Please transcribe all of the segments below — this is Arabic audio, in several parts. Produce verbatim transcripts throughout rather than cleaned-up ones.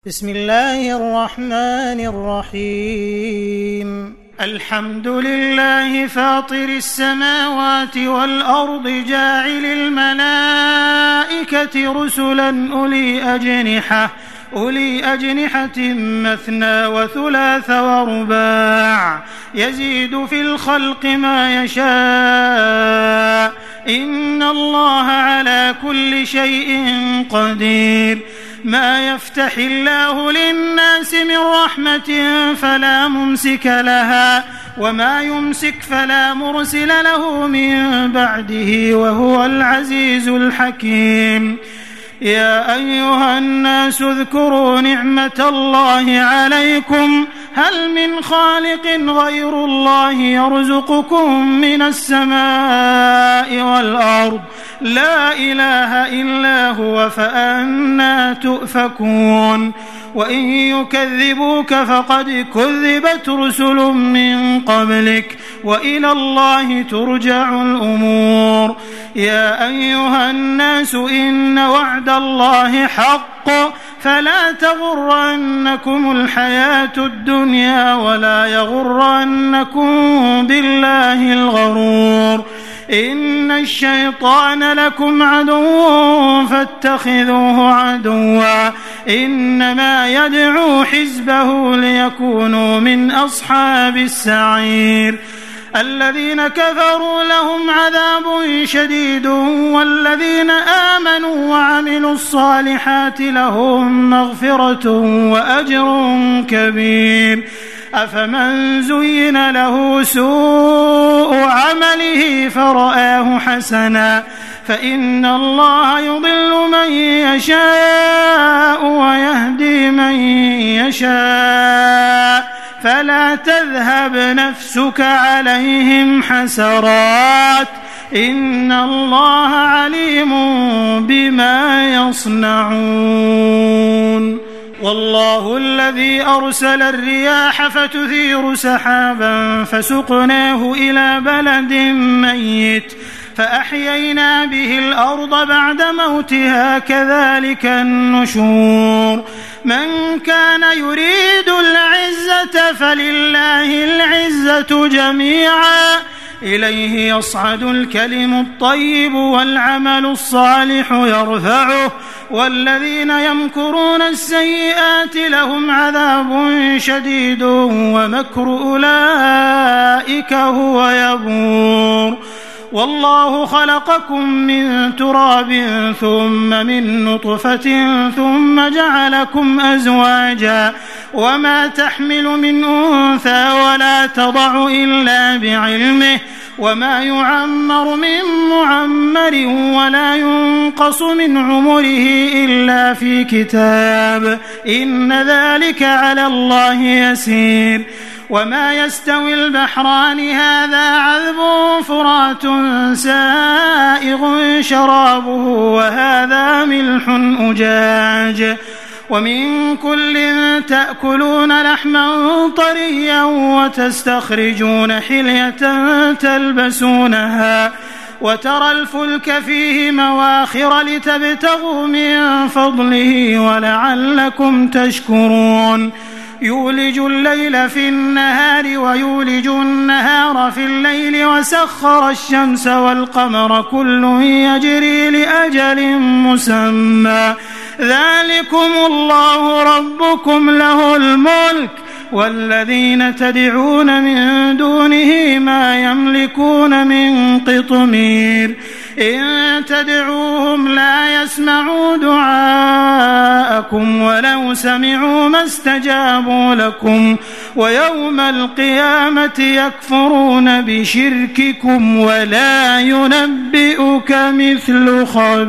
بسم الله الرحمن الرحيم الحمد لله فاطر السماوات والأرض جاعل الملائكة رسلا أولي أجنحة أولي أجنحة مثنى وثلاث ورباع يزيد في الخلق ما يشاء إن الله على كل شيء قدير ما يفتح الله للناس من رحمة فلا ممسك لها وما يمسك فلا مرسل له من بعده وهو العزيز الحكيم يا أيها الناس اذكروا نعمة الله عليكم هل من خالق غير الله يرزقكم من السماء والأرض لا إله إلا هو فأنى تؤفكون وإن يكذبوك فقد كذبت رسل من قبلك وإلى الله ترجع الأمور يا أيها الناس إن وعد الله حق فلا تغرنكم الحياة الدنيا ولا يغرنكم بالله الغرور إن الشيطان لكم عدو فاتخذوه عدوا إنما يدعو حزبه ليكونوا من أصحاب السعير الذين كفروا لهم عذاب شديد والذين آمنوا وعملوا الصالحات لهم مغفرة وأجر كبير أفمن زين له سوء عمله فرآه حسنا فإن الله يضل من يشاء ويهدي من يشاء فلا تذهب نفسك عليهم حسرات إن الله عليم بما يصنعون والله الذي أرسل الرياح فتثير سحابا فسقناه إلى بلد ميت فأحيينا به الأرض بعد موتها كذلك النشور من كان يريد العزة فلله العزة جميعا إليه يصعد الكلم الطيب والعمل الصالح يرفعه والذين يمكرون السيئات لهم عذاب شديد ومكر أولئك هو يبور والله خلقكم من تراب ثم من نطفة ثم جعلكم أزواجا وما تحمل من أنثى ولا تضع إلا بعلمه وما يعمر من معمر ولا ينقص من عمره إلا في كتاب إن ذلك على الله يسير وما يستوي البحران هذا عذب فرات سائغ شرابه وهذا ملح أجاج ومن كل تأكلون لحما طريا وتستخرجون حلية تلبسونها وترى الفلك فيه مواخر لتبتغوا من فضله ولعلكم تشكرون يولج الليل في النهار ويولج النهار في الليل وسخر الشمس والقمر كل يجري لأجل مسمى ذلكم الله ربكم له الملك والذين تدعون من دونه ما يملكون من قطمير إن تدعوهم لا يسمعوا دعاءكم ولو سمعوا ما استجابوا لكم ويوم القيامة يكفرون بشرككم ولا ينبئك مثل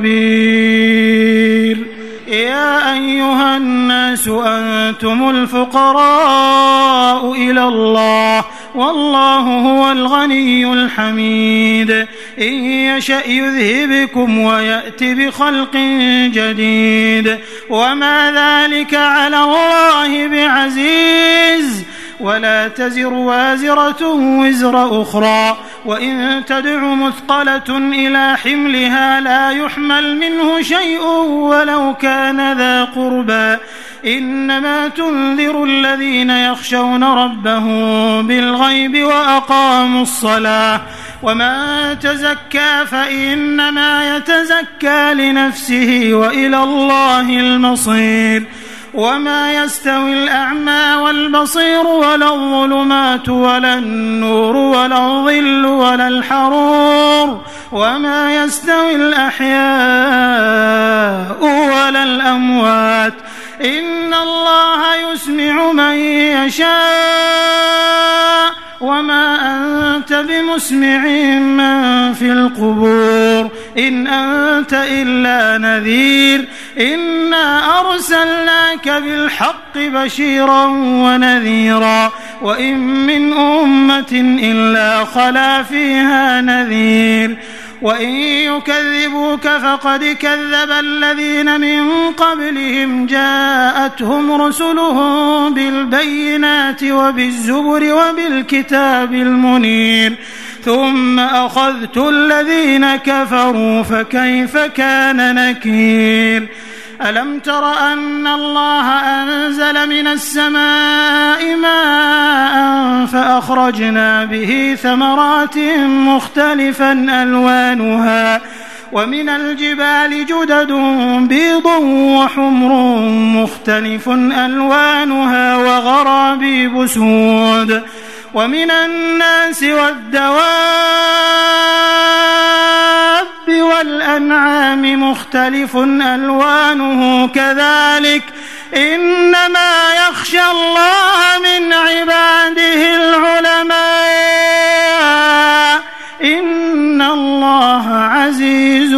خبير يا أيها الناس أنتم الفقراء إلى الله والله هو الغني الحميد إن يشأ يذهبكم ويأت بخلق جديد وما ذلك على الله بعزيز ولا تزر وازرة وزر أخرى وإن تدع مثقلة إلى حملها لا يحمل منه شيء ولو كان ذا قربى إنما تنذر الذين يخشون ربهم بالغيب وأقاموا الصلاة ومن تزكى فإنما يتزكى لنفسه وإلى الله المصير وما يستوي الأعمى والبصير ولا الظلمات ولا النور ولا الظل ولا الحرور وما يستوي الأحياء ولا الأموات إن الله يسمع من يشاء وما أنت بمسمع من في القبور إن أنت إلا نذير إنا أرسلناك بالحق بشيرا ونذيرا وإن من أمة إلا خلا فيها نذير وإن يكذبوك فقد كذب الذين من قبلهم جاءتهم رسلهم بالبينات وبالزبر وبالكتاب المنير ثم أخذت الذين كفروا فكيف كان نكير ألم تر أن الله أنزل من السماء ماء فأخرجنا به ثمرات مختلفا ألوانها ومن الجبال جدد بيض وحمر مختلف ألوانها وغرابيب سود ومن الناس والدواب والأنعام مختلف ألوانه كذلك إنما يخشى الله من عباده العلماء إن الله عزيز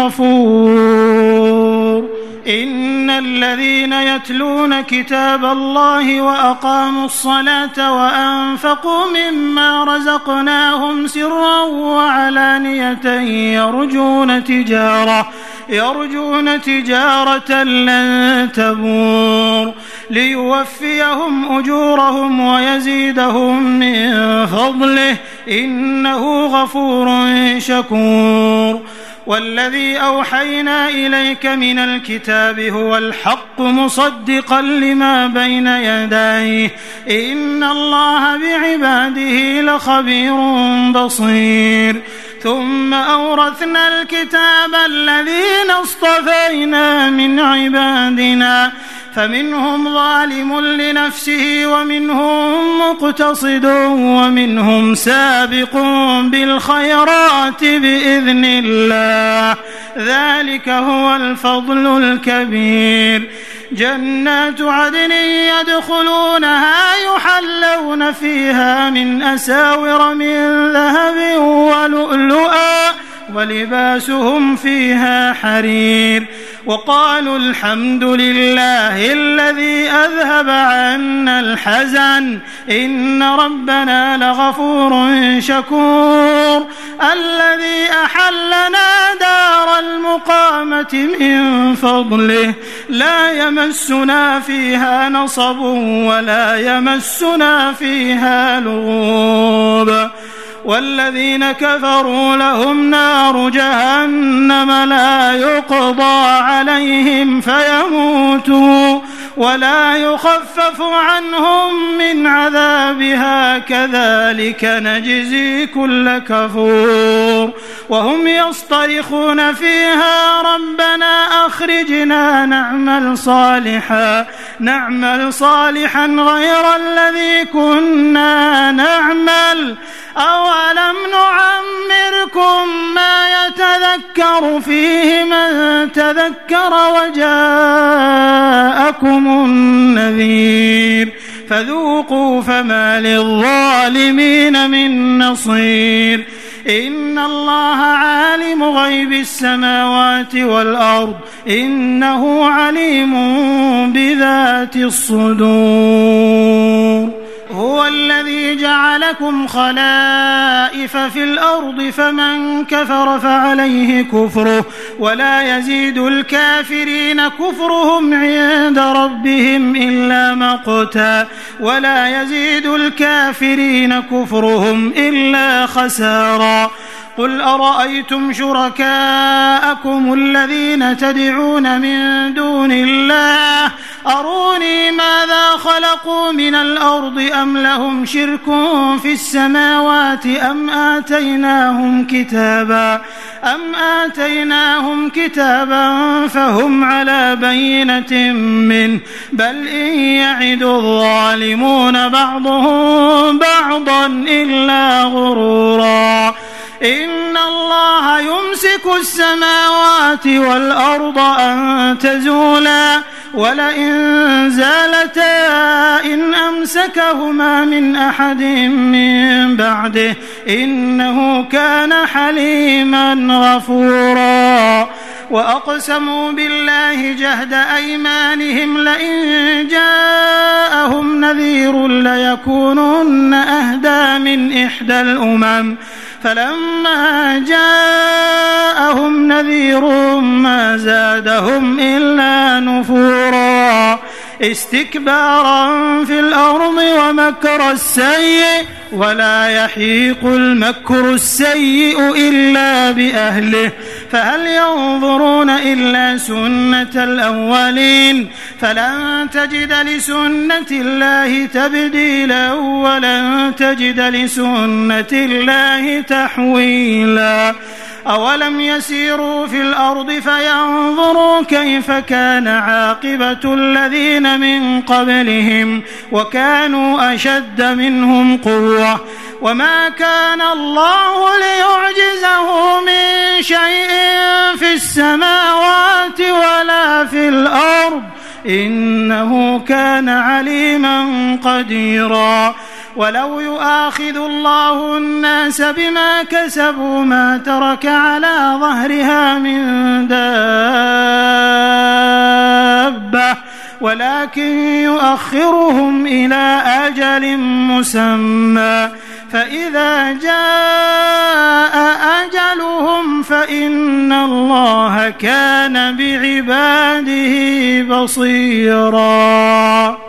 غفور إن الذين يتلون كتاب الله وأقاموا الصلاة وأنفقوا مما رزقناهم سرا وعلانية يرجون تجارة يرجون تجارة لن تبور ليوفيهم أجورهم ويزيدهم من فضله إنه غفور شكور والذي أوحينا إليك من الكتاب هو الحق مصدقا لما بين يديه إن الله بعباده لخبير بصير ثم أورثنا الكتاب الذين اصطفينا من عبادنا فمنهم ظالم لنفسه ومنهم مقتصد ومنهم سابق بالخيرات بإذن الله ذلك هو الفضل الكبير جنات عدن يدخلونها يحلون فيها من أساور من ذهب ولؤلؤا ولباسهم فيها حرير وقالوا الحمد لله الذي أذهب عنا الحزن إن ربنا لغفور شكور الذي أحلنا دار المقامة من فضله لا يمسنا فيها نصب ولا يمسنا فيها لغوب والذين كفروا لهم نار جهنم لا يقضى عليهم فيموتوا ولا يخفف عنهم من عذابها كذلك نجزي كل كفور وهم يصطرخون فيها ربنا أخرجنا نعمل صالحا نعمل صالحا غير الذي كنا نعمل أولم نعمركم ما يتذكر فيه من تذكر وجاءكم النذير فذوقوا فما للظالمين من نصير إن الله عالم غيب السماوات والأرض إنه عليم بذات الصدور هو الذي جعلكم خلائف في الأرض فمن كفر فعليه كفره ولا يزيد الكافرين كفرهم عند ربهم إلا مقتا ولا يزيد الكافرين كفرهم إلا خسارا قل أرأيتم شركاءكم الذين تدعون من دون الله أروني ماذا خلقوا من الأرض أم لهم شرك في السماوات أم آتيناهم كتابا أم آتيناهم كتابا فهم على بينة منه بل إن يعد الظالمون بعضهم بعضا إلا غرورا إن الله يمسك السماوات والأرض أن تزولا ولئن زالتا إن أمسكهما من أحد من بعده إنه كان حليما غفورا وأقسموا بالله جهد أيمانهم لئن جاءهم نذير ليكونن أهدى من إحدى الأمم فلما جاءهم نذير ما زادهم إلا نفورا استكبارا في الأرض ومكر السيء ولا يحيق المكر السيء إلا بأهله فهل ينظرون إلا سنة الأولين فلن تجد لسنة الله تبديلا ولن تجد لسنة الله تحويلا أولم يسيروا في الأرض فينظروا كيف كان عاقبة الذين من قبلهم وكانوا أشد منهم قوة وما كان الله ليعجزه من شيء في السماوات ولا في الأرض إنه كان عليما قديرا ولو يؤاخذ الله الناس بما كسبوا ما ترك على ظهرها من دابة ولكن يؤخرهم إلى أجل مسمى فإذا جاء أجلهم فإن الله كان بعباده بصيرا.